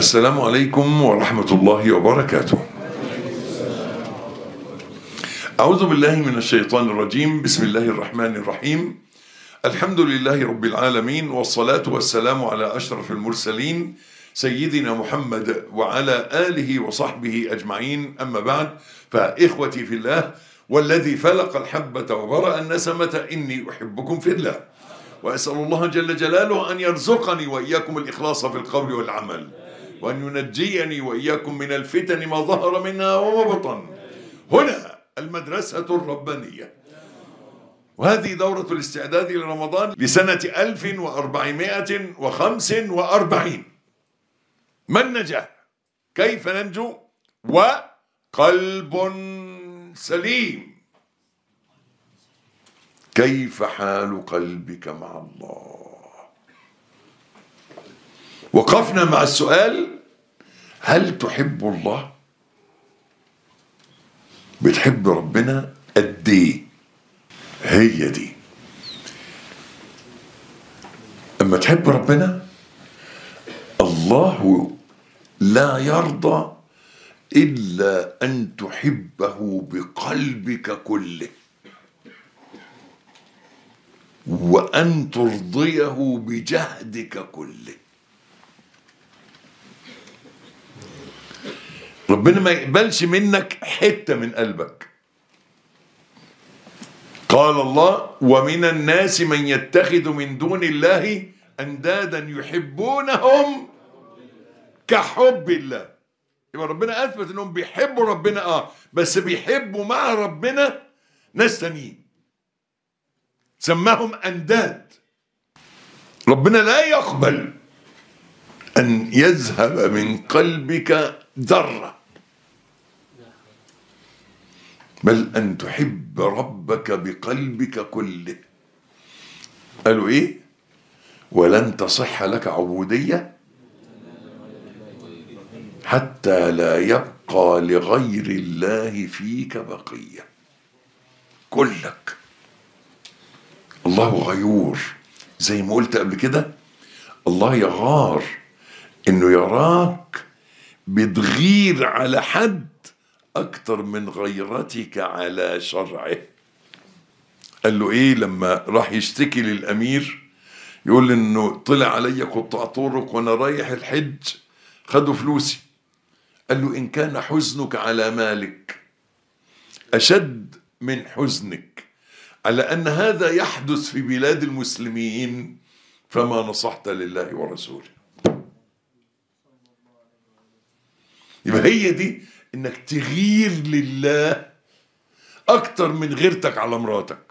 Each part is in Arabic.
السلام عليكم ورحمة الله وبركاته. أعوذ بالله من الشيطان الرجيم. بسم الله الرحمن الرحيم. الحمد لله رب العالمين، والصلاة والسلام على أشرف المرسلين سيدنا محمد وعلى آله وصحبه أجمعين. أما بعد، فإخوتي في الله والذي فلق الحبة وبرأ النسمة إني أحبكم في الله، وأسأل الله جل جلاله أن يرزقني وإياكم الإخلاص في القول والعمل، وأن ينجيني وإياكم من الفتن ما ظهر منها وما بطن. هنا المدرسة الربانية، وهذه دورة الاستعداد لرمضان لسنة 1445. ما النجاح؟ كيف ننجو؟ وقلب سليم. كيف حال قلبك مع الله؟ وقفنا مع السؤال: هل تحب الله؟ بتحب ربنا قد ايه؟ هي دي. اما تحب ربنا، الله لا يرضى الا ان تحبه بقلبك كله، وان ترضيه بجهدك كله. ربنا ما يقبلش منك حتة من قلبك. قال الله: ومن الناس من يتخذ من دون الله أندادا يحبونهم كحب الله. يبقى ربنا أثبت أنهم بيحبوا ربنا، بس بيحبوا مع ربنا ناس تانيين، سماهم أنداد. ربنا لا يقبل أن يذهب من قلبك ذرة، بل أن تحب ربك بقلبك كله. قالوا إيه؟ ولن تصح لك عبودية حتى لا يبقى لغير الله فيك بقية. كلك. الله غيور، زي ما قلت قبل كده. الله يغار إنه يراك بتغير على حد أكتر من غيرتك على شرعه. قال له إيه لما راح يشتكي للأمير؟ يقول إنه طلع علي قطاع طرق وأنا رايح الحج، خدوا فلوسي. قال له: إن كان حزنك على مالك أشد من حزنك على أن هذا يحدث في بلاد المسلمين، فما نصحت لله ورسوله. يبقى هي دي، انك تغير لله اكتر من غيرتك على مراتك.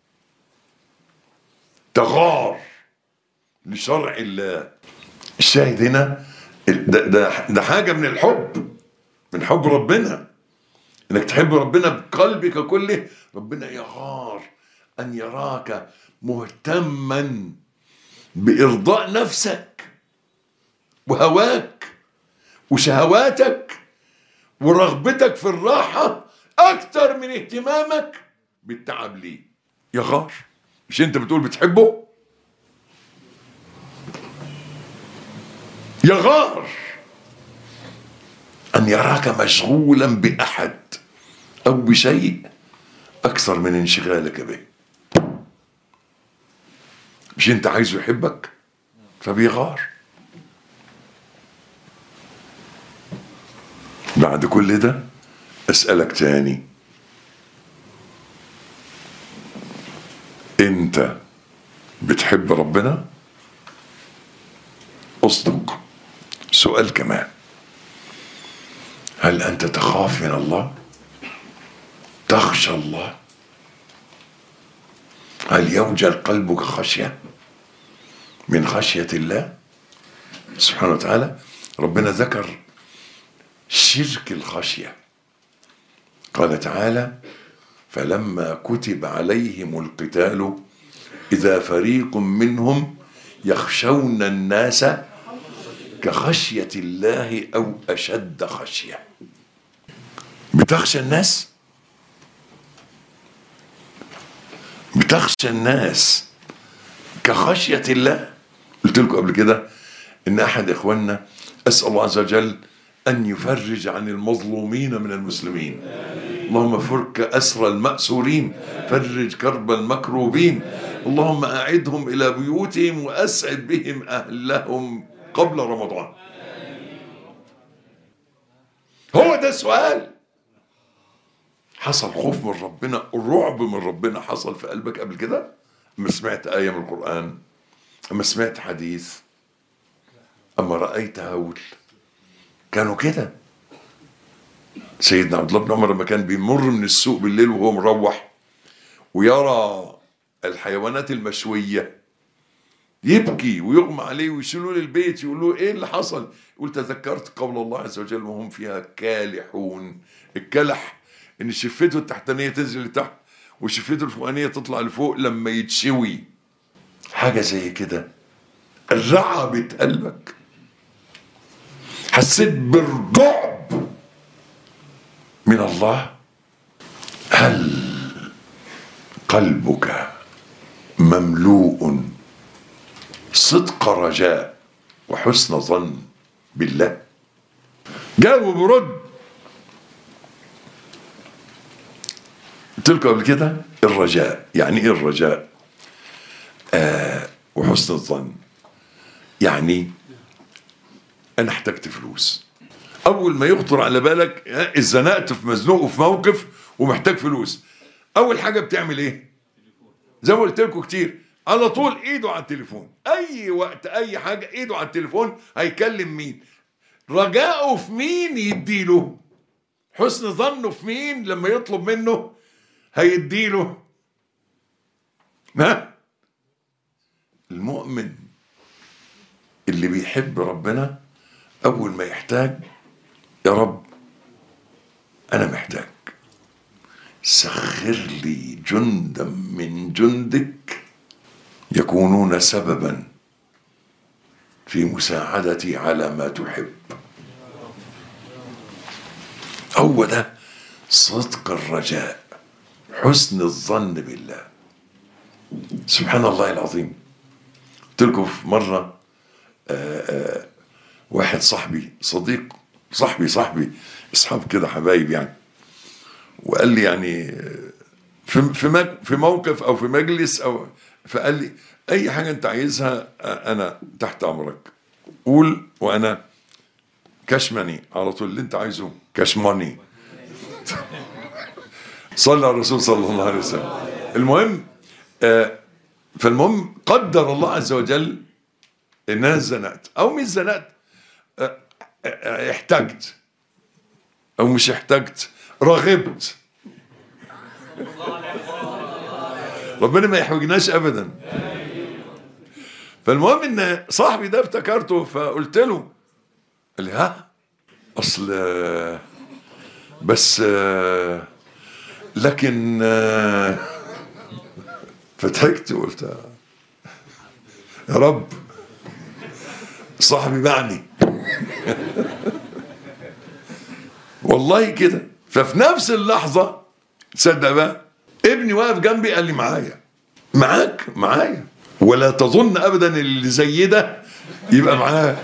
تغار لشرع الله. الشاهد هنا ده حاجة من الحب، من حب ربنا، انك تحب ربنا بقلبك كله. ربنا يغار ان يراك مهتما بإرضاء نفسك وهواك وشهواتك ورغبتك في الراحة أكتر من اهتمامك بالتعب ليه. يغار. مش أنت بتقول بتحبه؟ يغار أن يراك مشغولا بأحد أو بشيء أكثر من انشغالك به. مش أنت عايزه يحبك؟ فبيغار. بعد كل ده أسألك تاني: أنت بتحب ربنا؟ أصدق. سؤال كمان: هل أنت تخاف من الله؟ تخشى الله؟ هل يوجل قلبك خشية من خشية الله سبحانه وتعالى؟ ربنا ذكر شرك الخشية. قال تعالى: فلما كتب عليهم القتال إذا فريق منهم يخشون الناس كخشية الله أو أشد خشية. بتخشى الناس؟ بتخشى الناس كخشية الله؟ قلت لكم قبل كده إن أحد إخواننا أسأل الله عز وجل أن يفرج عن المظلومين من المسلمين. اللهم فك أسر المأسورين، فرج كرب المكروبين. اللهم أعدهم إلى بيوتهم وأسعد بهم أهلهم قبل رمضان. هو ده السؤال. حصل خوف من ربنا، الرعب من ربنا حصل في قلبك قبل كده؟ أما سمعت آية من القرآن، أما سمعت حديث، أما رأيت هول. كانوا كده. سيدنا عبد الله بن عمر لما كان بيمر من السوق بالليل وهو مروح ويرى الحيوانات المشوية يبكي ويغمى عليه ويشيلوه للبيت، يقول له ايه اللي حصل؟ يقول تذكرت قول الله عز وجل وهم فيها كالحون. الكلح ان شفته التحتانية تنزل لتحت وشفته الفوقانية تطلع لفوق لما يتشوي. حاجة زي كده رعبت قلبك، حسيت بالرعب من الله. هل قلبك مملوء صدق رجاء وحسن ظن بالله؟ جاوب ورد. قلت لكم قبل كده الرجاء يعني ايه؟ الرجاء وحسن الظن يعني انا احتجت فلوس. اول ما يخطر على بالك اتزنقت في مزنوق وفي موقف ومحتاج فلوس، اول حاجه بتعمل ايه؟ زي ما قلت لكم كتير، على طول ايده على التليفون. اي وقت اي حاجه ايده على التليفون. هيكلم مين؟ رجاؤه في مين يديله؟ حسن ظنه في مين لما يطلب منه هيديله؟ ما المؤمن اللي بيحب ربنا اول ما يحتاج، يا رب انا محتاج، سخر لي جندا من جندك يكونون سببا في مساعدتي على ما تحب. هو ده صدق الرجاء، حسن الظن بالله. سبحان الله العظيم. قلت لكم في مرة واحد صاحبي، صديق صاحبي اصحاب كده حبايب يعني، وقال لي يعني في موقف او في مجلس او، فقال لي اي حاجه انت عايزها انا تحت امرك، قول وانا كشمني على طول، اللي انت عايزه كشماني. صلى على الرسول صلى الله عليه وسلم. المهم فالمهم قدر الله عز وجل ان انا زنقت او مش زنقت، احتجت او مش احتجت، رغبت. ربنا ما يحوجناش ابدا. فالمهم ان صاحبي ده افتكرته فقلت له، قال لي ها اصل بس لكن فضحكت وقلت يا رب صاحبي معني. والله كده. ففي نفس اللحظة تصدق بقى ابني واقف جنبي قال لي معايا، ولا تظن ابدا اللي زي ده يبقى معاه.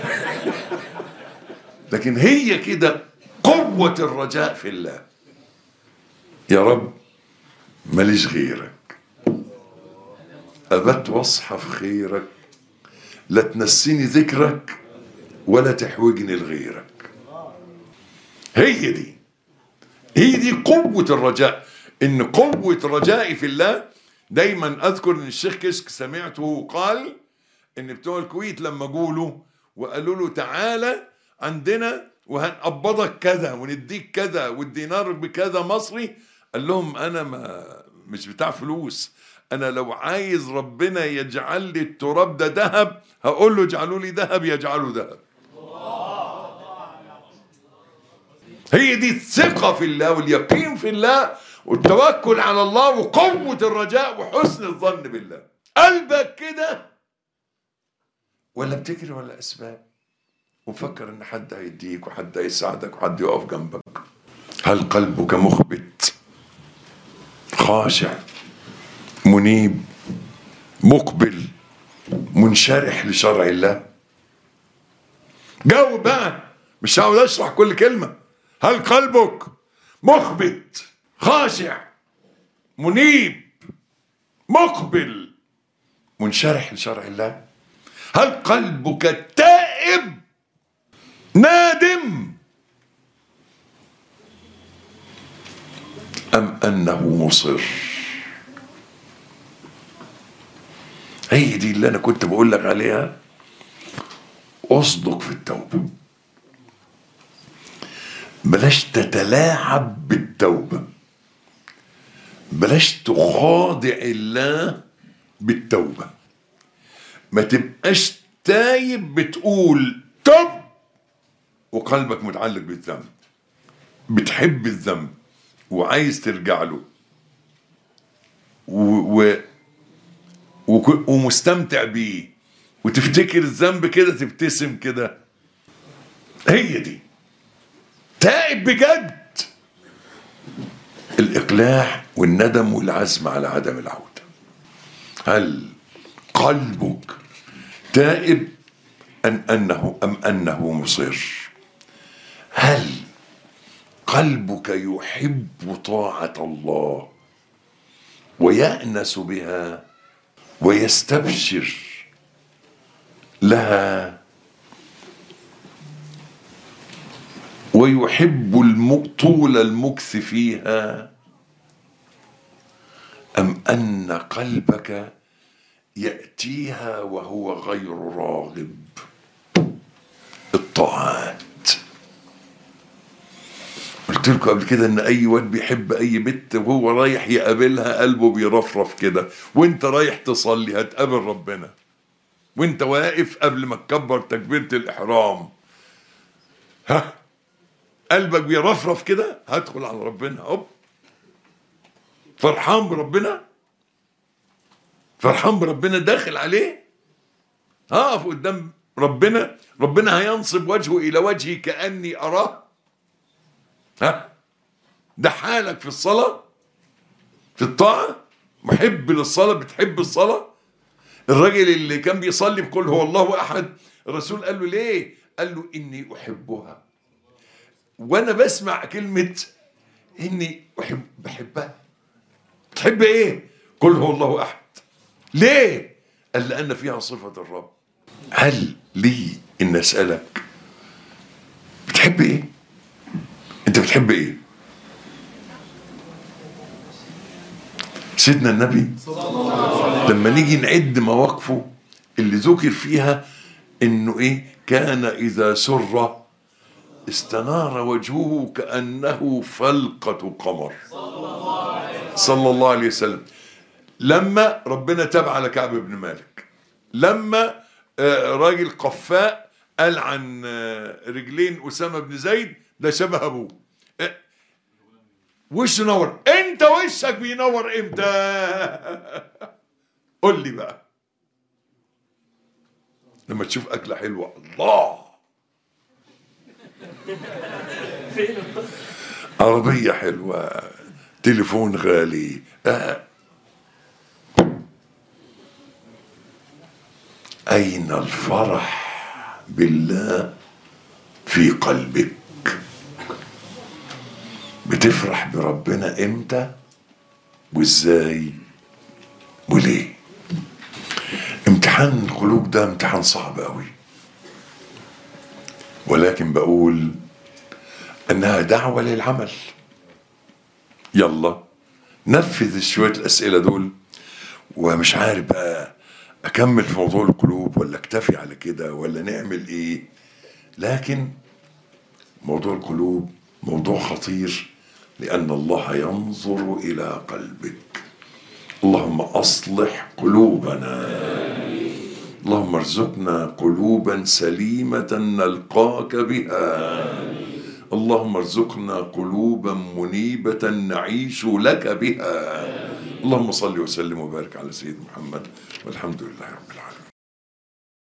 لكن هي كده قوة الرجاء في الله. يا رب ماليش غيرك، أبت واصحى في خيرك، لا تنسيني ذكرك ولا تحوجني لغيرك. هي دي قوة الرجاء. إن قوة رجائي في الله، دايما أذكر إن الشيخ كشك سمعته قال إن بتوع الكويت لما قولوا وقالوا له تعالى عندنا وهنقبضك كذا ونديك كذا والدينار بكذا مصري، قال لهم أنا مش بتاع فلوس، أنا لو عايز ربنا يجعل لي التراب ده ذهب هقول له اجعلوا لي ذهب يجعله ذهب. هي دي الثقة في الله واليقين في الله والتوكل على الله وقوة الرجاء وحسن الظن بالله. قلبك كده ولا بتجري ولا أسباب ومفكر إن حد هيديك وحد هيساعدك وحد يقف جنبك؟ هل قلبك مخبت خاشع منيب مقبل منشرح لشرع الله؟ جاوب بقى، مش هقعد اشرح كل كلمة. هل قلبك مخبت خاشع منيب مقبل منشرح لشرع الله؟ هل قلبك تائب نادم أم أنه مصر؟ هي دي اللي أنا كنت بقول لك عليها. أصدق في التوبة، بلاش تتلاعب بالتوبة، بلاش تخادع الله بالتوبة. ما تبقاش تايب بتقول تب وقلبك متعلق بالذنب، بتحب الذنب وعايز ترجع له ومستمتع بيه، وتفتكر الذنب كده تبتسم كده. هي دي تائب بجد. الإقلاع والندم والعزم على عدم العودة. هل قلبك تائب أم أنه مصر؟ هل قلبك يحب طاعة الله ويأنس بها ويستبشر لها ويحب طول المكث فيها، أم أن قلبك يأتيها وهو غير راغب؟ الطاعات. قلت لكم قبل كده ان اي واد بيحب اي بنت وهو رايح يقابلها قلبه بيرفرف كده. وانت رايح تصلي هتقابل ربنا، وانت واقف قبل ما تكبر تكبيرة الاحرام قلبك بيرفرف كده، هدخل على ربنا. هوب، فرحان بربنا، فرحان بربنا، داخل عليه، هقف قدام ربنا، ربنا هينصب وجهه الى وجهي كأني اراه. ده حالك في الصلاة، في الطاعة، محب للصلاة، بتحب الصلاة. الراجل اللي كان بيصلي بقول هو الله احد، الرسول قال له ليه؟ قال له اني احبها، وانا بسمع كلمة اني بحبها. تحب ايه؟ قل هو الله احد. ليه؟ قال لان فيها صفة الرب. هل لي ان اسألك بتحب ايه؟ انت بتحب ايه؟ سيدنا النبي لما نيجي نعد مواقفه اللي ذكر فيها انه ايه، كان اذا سر استنار وجهه كأنه فلقة قمر صلى الله عليه وسلم. لما ربنا تاب على كعب بن مالك، لما راجل قفاء قال عن رجلين أسامة بن زيد ده شبه أبوه، وشه نور. انت وشك بينور امتى؟ قول لي بقى. لما تشوف أكلة حلوة، الله، عربية حلوة، تليفون غالي، أين الفرح بالله في قلبك؟ بتفرح بربنا امتى وازاي وليه؟ امتحان القلوب ده امتحان صعب قوي، ولكن بقول انها دعوة للعمل. يلا نفذ شوية الاسئلة دول. ومش عارف بقى اكمل في موضوع القلوب ولا اكتفي على كده ولا نعمل ايه، لكن موضوع القلوب موضوع خطير، لأن الله ينظر إلى قلبك. اللهم أصلح قلوبنا، اللهم ارزقنا قلوبا سليمة نلقاك بها، اللهم ارزقنا قلوبا منيبة نعيش لك بها. اللهم صل وسلم وبارك على سيدنا محمد، والحمد لله رب العالمين.